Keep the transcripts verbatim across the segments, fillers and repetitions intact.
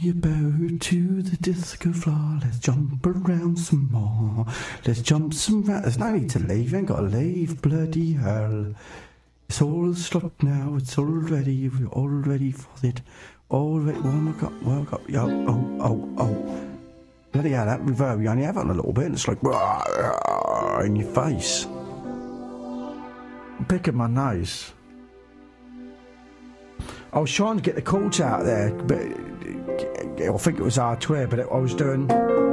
your bow to the disco floor. Let's jump around some more. Let's jump some round. There's no need to leave. You ain't got to leave. Bloody hell. It's all stopped now. It's all ready. We're all ready for it. All ready. Oh my God. Well, got. Oh, oh, oh, oh. Bloody hell, that reverb, you only have it on a little bit, and it's like in your face. I'm picking my nose. I was trying to get the chords out there, but I think it was hard to hear, but I was doing.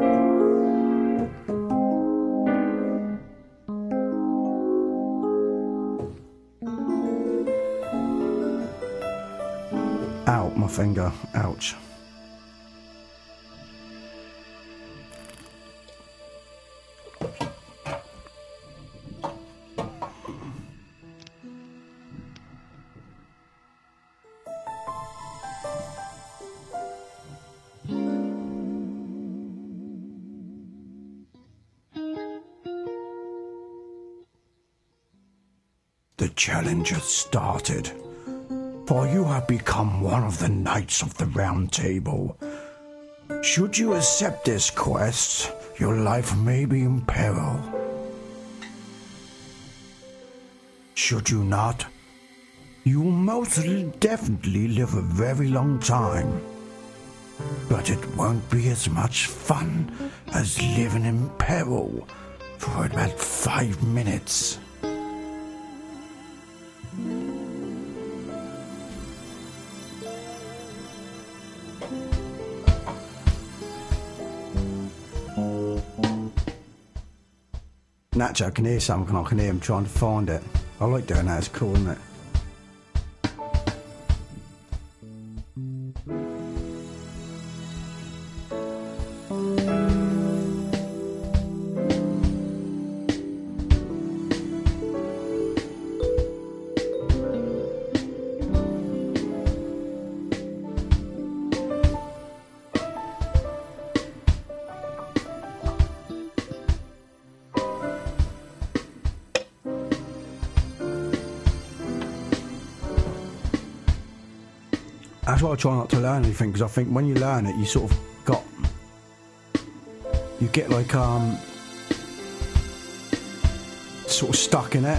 Out, my finger. Ouch. The challenge has started, for you have become one of the Knights of the Round Table. Should you accept this quest, your life may be in peril. Should you not, you will most definitely live a very long time. But it won't be as much fun as living in peril for about five minutes. Naturally, I can hear something, I can hear him trying to find it. I like doing that, it's cool, isn't it? That's why I try not to learn anything, because I think when you learn it, you sort of got, you get like um, sort of stuck in it.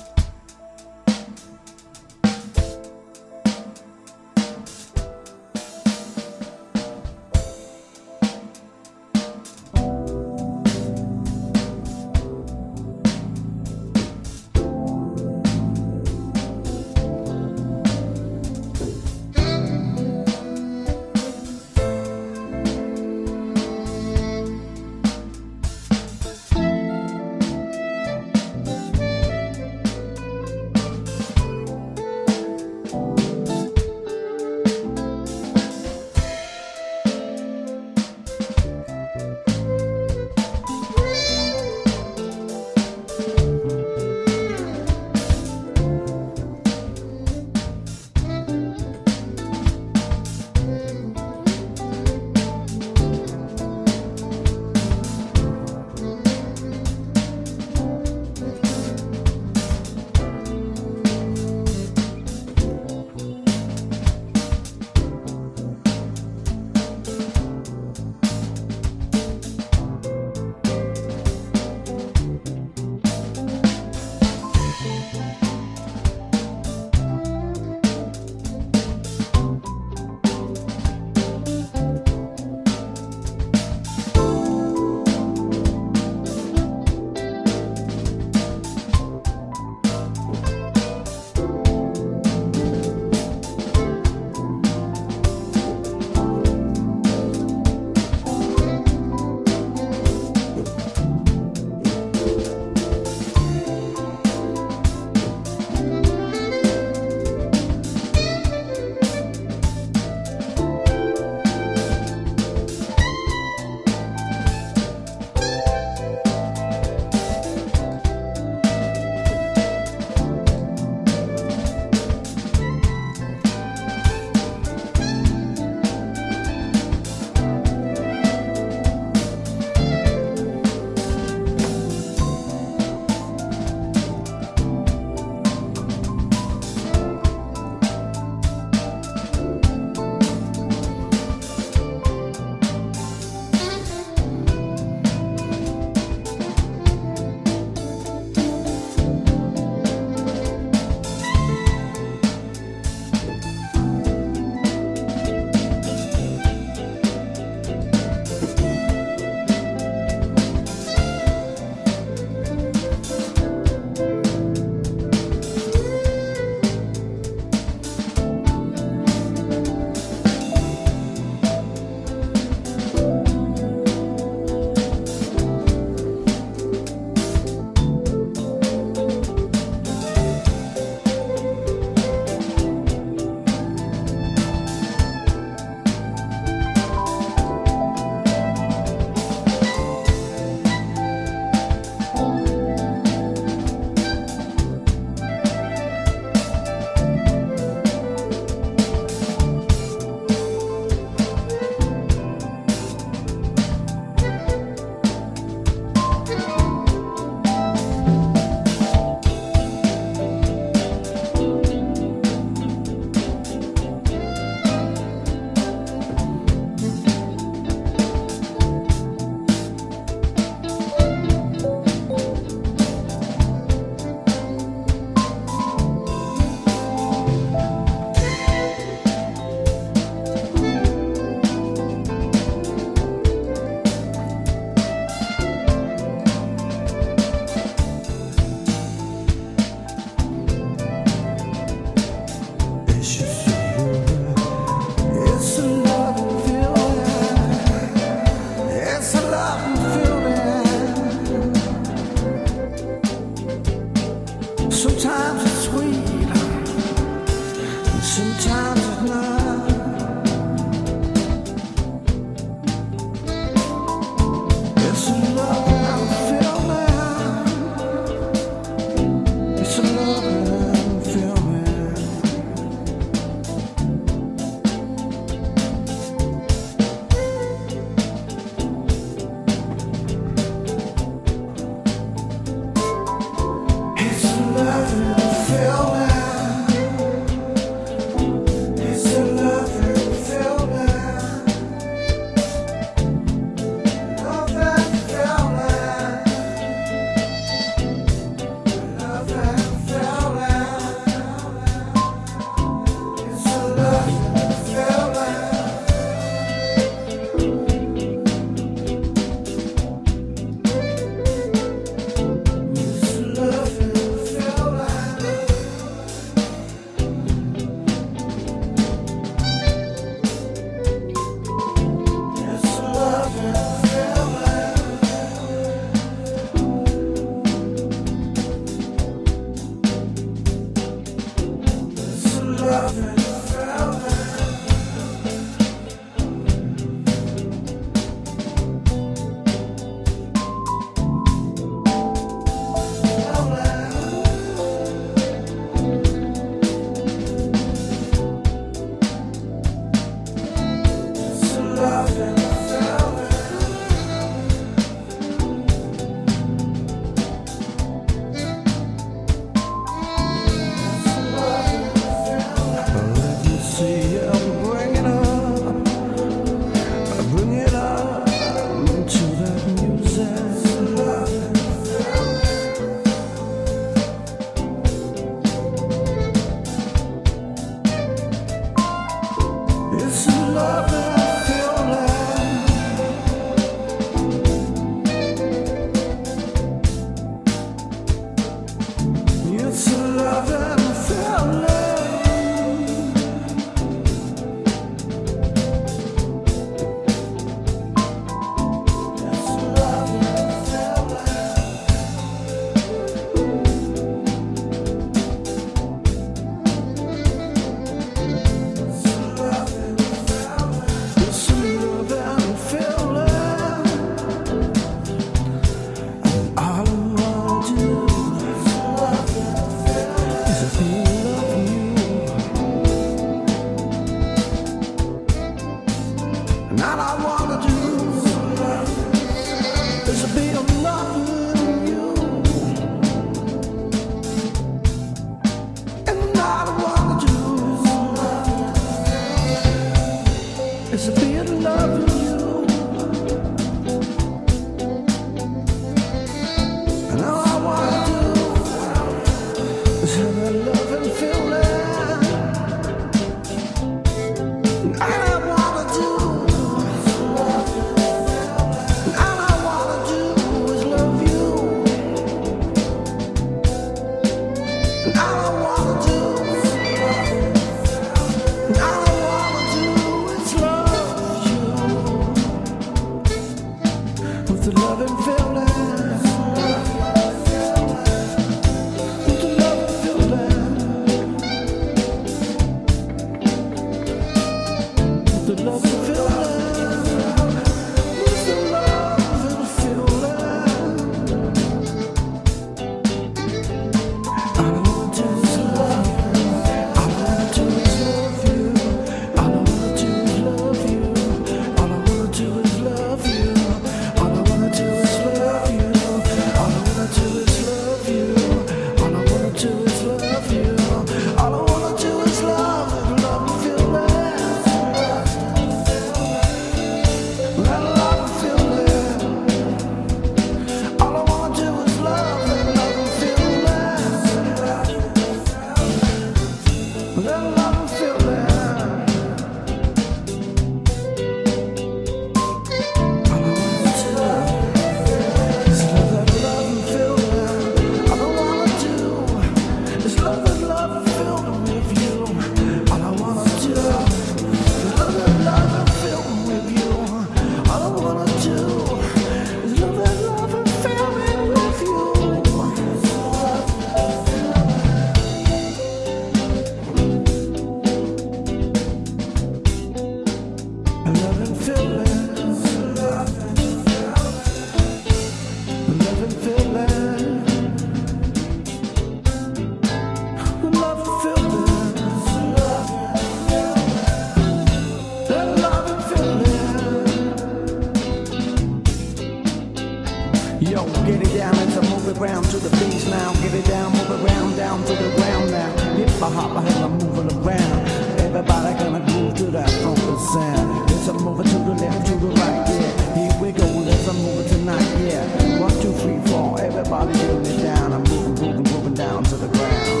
Yo, get it down, let's move it round to the beats now. Get it down, move it round, down to the ground now. Hip hop, I hell, I'm moving around. Everybody gonna groove to that funky sound. Let's move it to the left, to the right, yeah. Here we go, let's move it tonight, yeah. One, two, three, four, everybody getting it down. I'm moving, moving, moving down to the ground.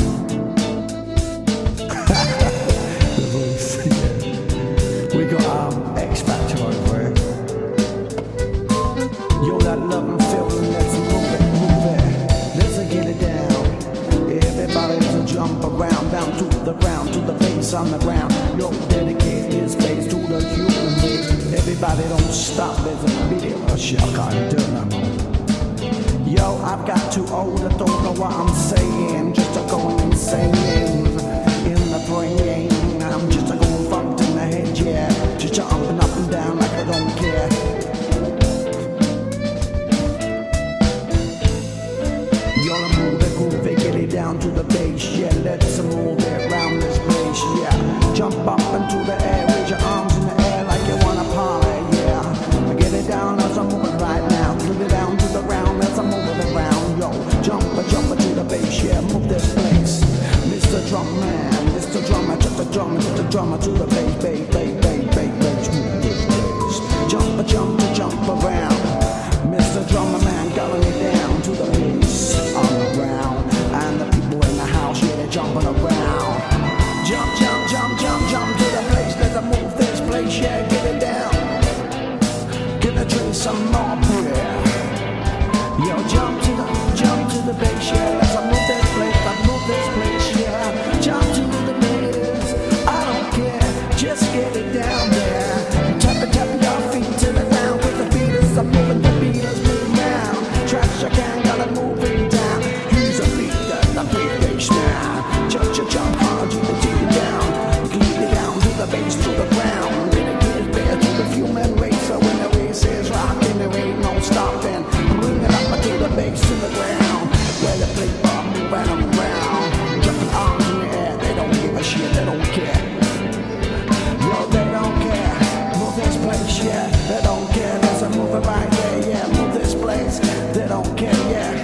We got um, X Factor over it. Yo, that love and feeling, let's move it, move it. Let's get it down. Everybody to jump around, down to the ground, to the bass on the ground. Yo, dedicate this bass to the human race. Everybody don't stop, there's a video, a shock on dynamo. Yo, I've got too old, I don't know what I'm saying. Just a going insane in the brain. I'm just a going fucked in the head, yeah. Just jumping up and down like I don't care. Down to the bass, yeah, let's move it round this place, yeah. Jump up into the air, raise your arms in the air like you wanna party, yeah. Get it down as I'm moving right now. Move it down to the ground as I'm moving around, yo. Jump, jump to the bass, yeah, move this place. Mister Drum Man, Mister Drummer, just a drummer, just a drummer to the bass, bass, bass, bass, bass, bass, move this place. Jump, jump, jump around. Mister Drummer Man, got it down to the bass on the ground. And the people in the house, yeah, they're jumping around. Jump, jump, jump, jump, jump to the place. Let's move this place, yeah, get it down. Gonna drink some more beer. Yo, jump to the, jump to the bass, yeah. Let's move this place, let's move this place, yeah. Jump to the bass, I don't care, just get it down there. Tap it, tap your feet to the ground. With the beaters, I'm moving, the beaters move round. Trash, I can't, gotta move it down. The big bass now. Jump, jump, jump hard, you can take it down. Glide it down to the bass, to the ground. Then it gets better to the human race. So when the race is rocking, there ain't no stopping. Bring it up to the bass, to the ground. Where the play bar move round and round. Jumping arms in the air, they don't give a shit, they don't care. Yo, they don't care. Move this place, yeah, they don't care. There's a mover right there, yeah. Move this place, they don't care, yeah.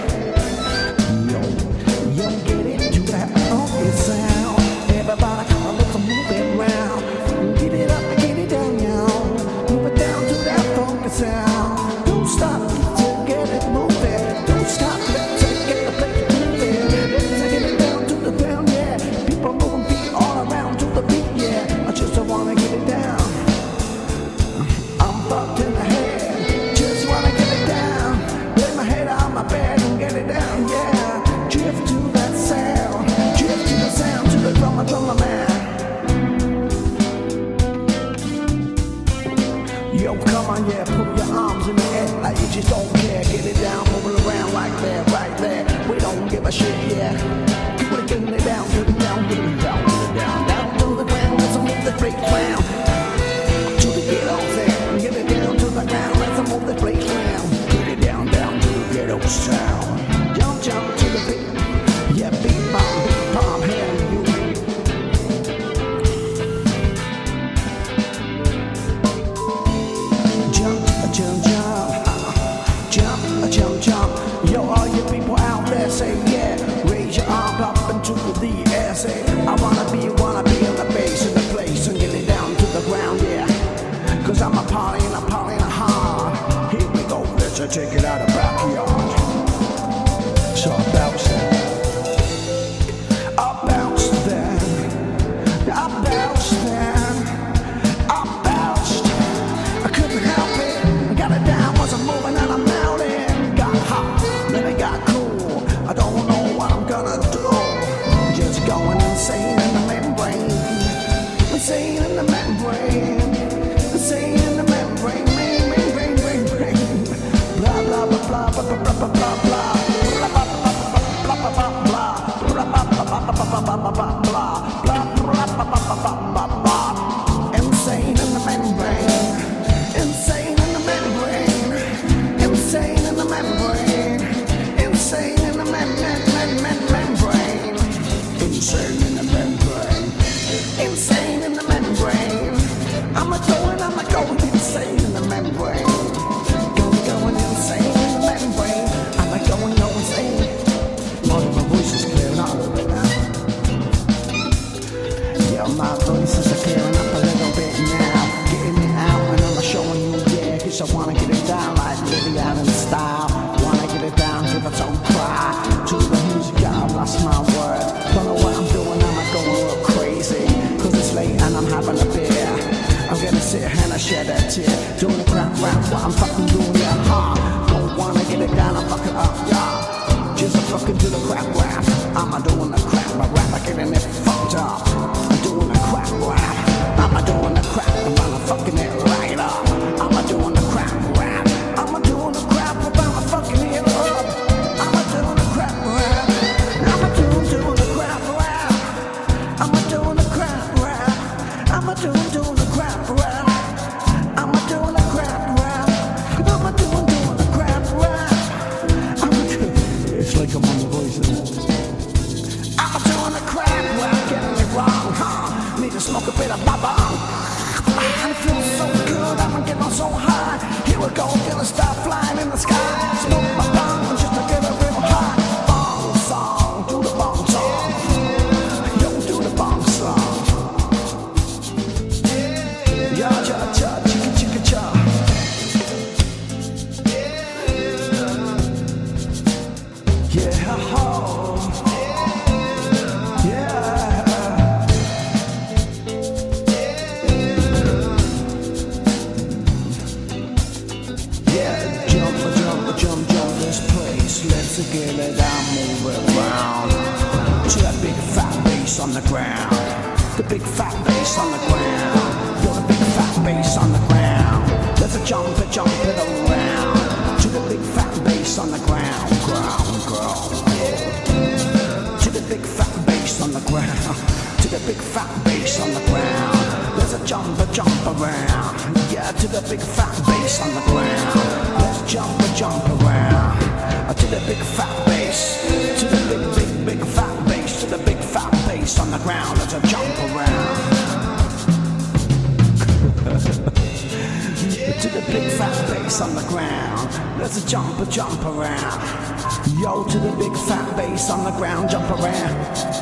Sound. Everybody come on, let's move it round. Get it up and get it down, y'all. Move it down to that funky sound. Don't stop to get it moving. Don't stop, let's get the place moving. Let's get it down to the ground, yeah. People moving feet all around to the beat, yeah. I just don't wanna get it down. I'm fucked in the head. Just wanna get it down. Lay my head on my bed and get it down, yeah. Drift to that sound. Sound to the drummer, drummer man. Yo, come on, yeah, put your arms in the air like you just don't care. Get it down, move it around like that, right there. We don't give a shit, yeah. Keep it getting it down, get it down, get it down, get it down, down to the ground. Let's move the break round to the ghetto sound. Get it down to the ground. Let's move the break round. Get it down, down to the ghetto sound. Jump, jump to the beat, yeah, beat bomb, beat bomb, hey. Jump, jump, yo, all you people out there say yeah. Raise your arm up into the air, say I wanna be, wanna be in the bass in the place and get it down to the ground, yeah. Cause I'm a party and I'm partying hard. Here we go, let's take it out of the backyard. So I bounce then, I bounce then, I bounce then, I bounced. I couldn't help it, I got it down, wasn't moving and I'm melting. Then it got cool, I don't know what I'm gonna do. Just going insane in the membrane. Insane in the membrane. Insane in the membrane. Brain, brain, brain, brain, brain. Blah, blah, blah, blah, blah, blah, blah, blah, blah. Blah, blah, blah, blah, blah, blah. Blah, blah, blah, blah, blah, blah, blah, blah. Blah, blah, blah, blah, blah, blah. Insane in the membrane. Insane in the membrane. Insane in the membrane. Insane in the mem mem mem mem membrane. Insane in the membrane. Insane in the membrane. I'm a going, I'm a going insane in the membrane. Going, going insane in the membrane. bass, let's get it down, move it around. To that big fat bass on the ground. The big fat bass on the ground. You're the big fat bass on the ground. Let's a jump it, jump it around. To the big fat bass on the ground, ground, ground. To the big fat bass on the ground. To the big fat bass on the ground. Let's a jump it, jump around. Yeah, to the big fat bass on the ground. Let's jump it, jump around. To the big fat bass. To the big, big, big fat bass. To the big fat bass on the ground. Let's a jump around. To the big fat bass on the ground. Let's a jump, a jump around. Yo, to the big fat bass on the ground, jump around.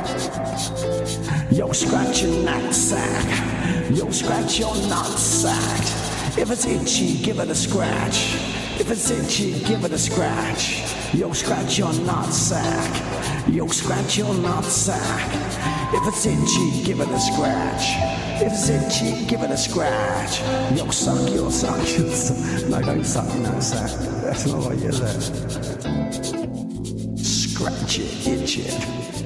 Yo, scratch your knapsack. Yo, scratch your nutsack. If it's itchy, give it a scratch. If it's itchy, give it a scratch. Yo, scratch your nutsack. Yo, scratch your nutsack. If it's itchy, give it a scratch. If it's itchy, give it a scratch. Yo, suck your suck your suck. No, don't suck your nutsack. That's not what you said. Scratch it, itch it.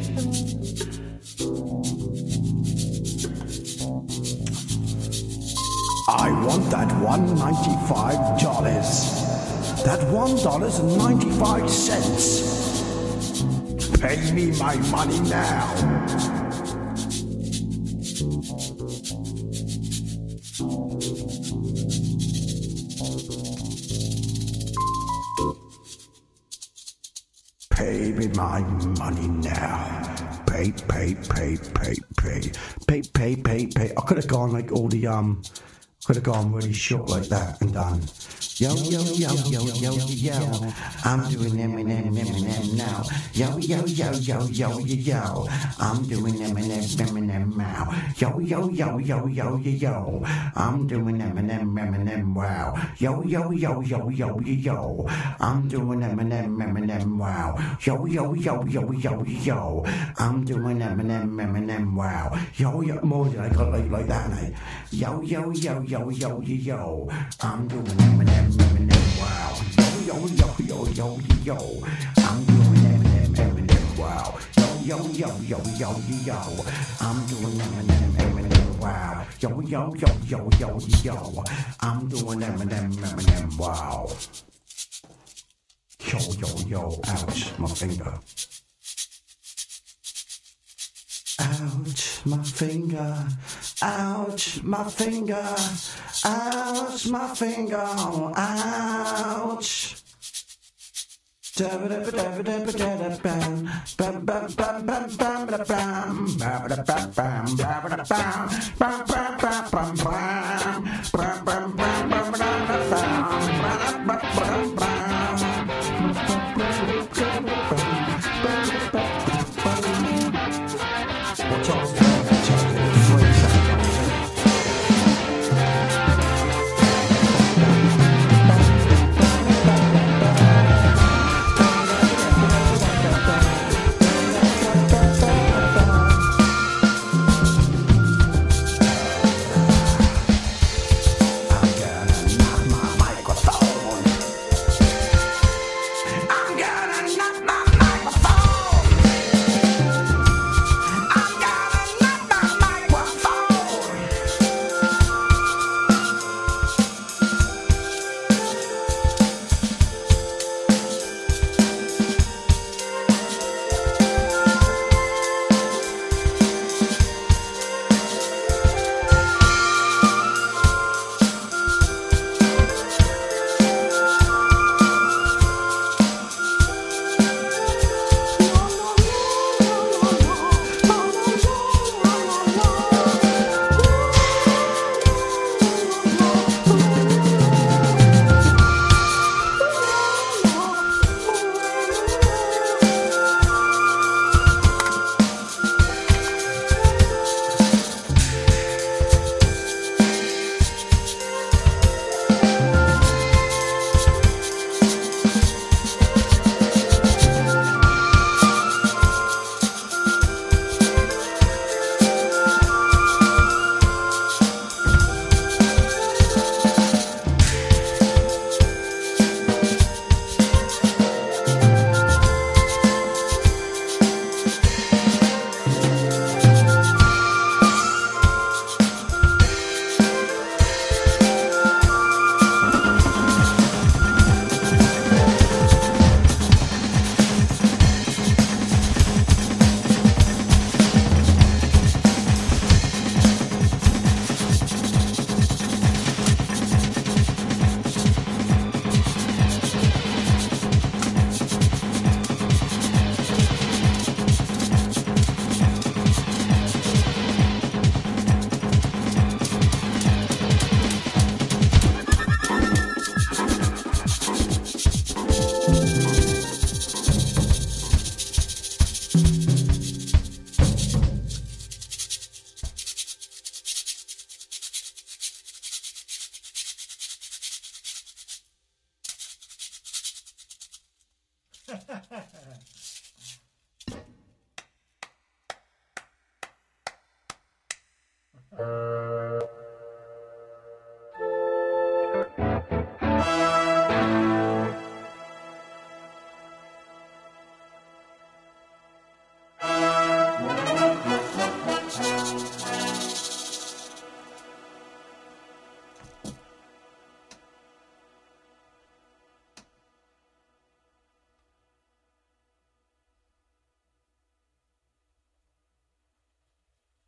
I want that one ninety-five dollars. That one dollars and ninety-five cents. Pay me my money now. Pay me my money now. Pay, pay, pay, pay, pay. Pay, pay, pay, pay. I could have gone like all the, um, could have gone really short like that and done. Yo, yo, yo, yo, yo, yo, yo. I'm doing Eminem, Eminem now. Yo, yo, yo, yo, yo, yo, yo. I'm doing Eminem, Eminem now. Yo, yo, yo, yo, yo, yo, yo. I'm doing Eminem, Eminem, wow. Yo, yo, yo, yo, yo, yo, yo. I'm doing Eminem, Eminem, wow. Yo, yo, yo, yo, yo, yo. I'm doing Eminem, Eminem, wow. Yo, yo, more than I got like, like that, mate. Yo, yo, yo, yo, yo, yo, yo. I'm doing Eminem. Eminem, wow. Yo, yo, yo, yo, yo, yo. I'm doing Eminem, Eminem, wow. Yo, yo, yo, yo, yo, yo. I'm doing Eminem, Eminem, wow. Yo, yo, yo, yo, yo, yo. I'm doing Eminem, Eminem, wow. Yo, yo, yo, ouch, my finger. Ouch, my finger, ouch, my finger, ouch, my finger, ouch. Bam,